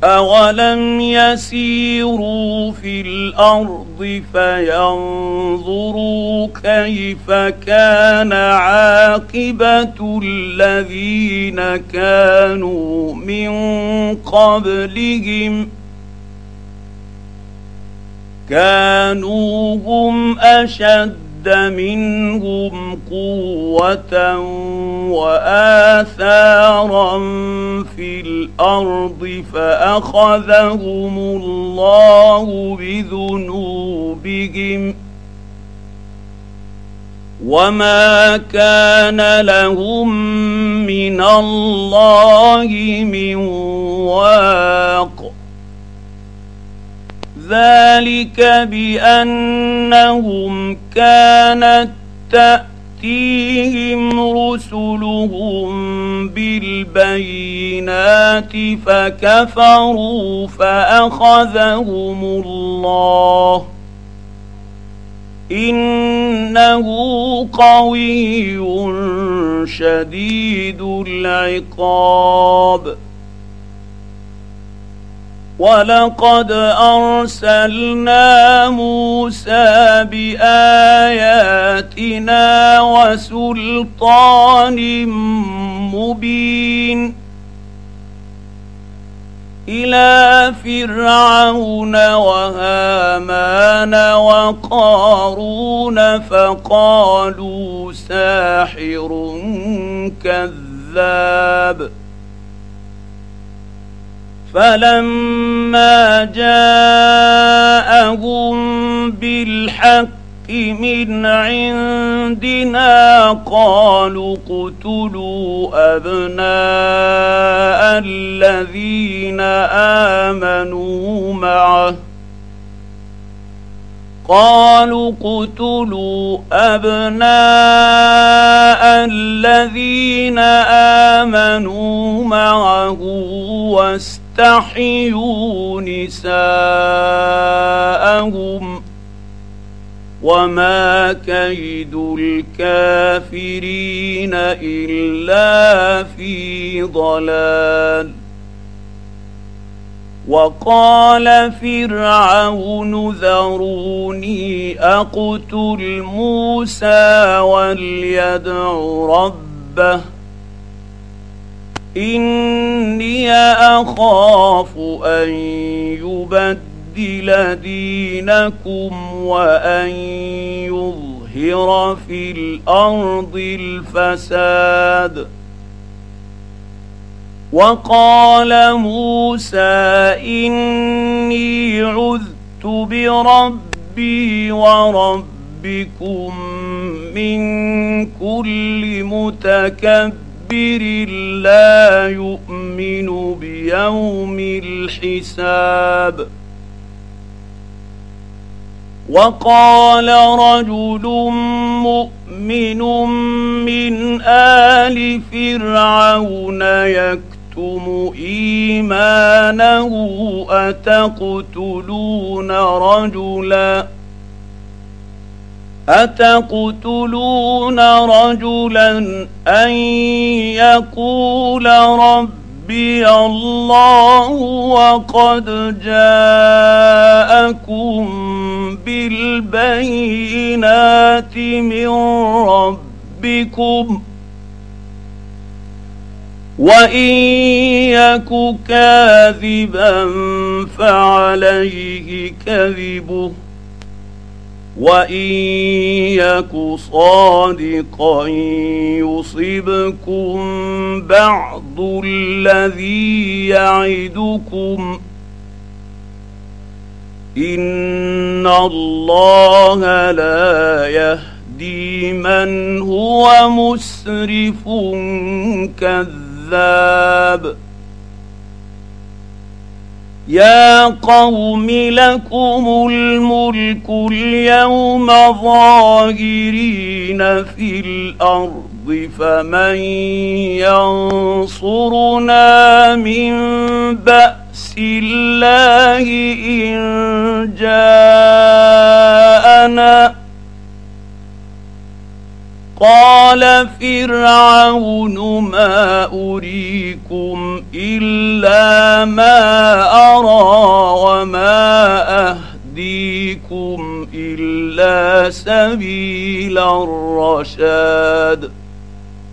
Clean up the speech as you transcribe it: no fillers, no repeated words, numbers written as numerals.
أولم يسيروا في الأرض فينظروا كيف كان عاقبة الذين كانوا من قبلهم كانوا هم أشد منهم قوة وآثارا في الأرض فأخذهم الله بذنوبهم وما كان لهم من الله من واق ذلك بأنهم كانت تأتيهم رسلهم بالبينات فكفروا فأخذهم الله إنه قوي شديد العقاب ولقد أرسلنا موسى بآياتنا وسلطان مبين إلى فرعون وهامان وقارون فقالوا ساحر كذاب فلما جاءهم بالحق من عندنا قالوا اقتلوا أبناء الذين آمنوا معه واستحيوا نساءهم وما كيد الكافرين إلا في ضلال وقال فرعون ذروني أقتل موسى وليدع ربه إني أخاف أن يبدل دينكم وأن يظهر في الأرض الفساد وقال موسى إني عذت بربي وربكم من كل متكبر لا يؤمن بيوم الحساب وقال رجل مؤمن من آل فرعون يكتم إيمانه أتقتلون رجلا أن يقول ربي الله وقد جاءكم بالبينات من ربكم وإن يك كاذبا فعليه كذبه وإن يك صادقا يصبكم بعض الذي يعدكم إن الله لا يهدي من هو مسرف كذاب يا قوم لكم الملك اليوم ظاهرين في الأرض فمن ينصرنا من بأس الله إن جاءنا قال فرعون ما أريكم إلا ما أرى وما أهديكم إلا سبيل الرشاد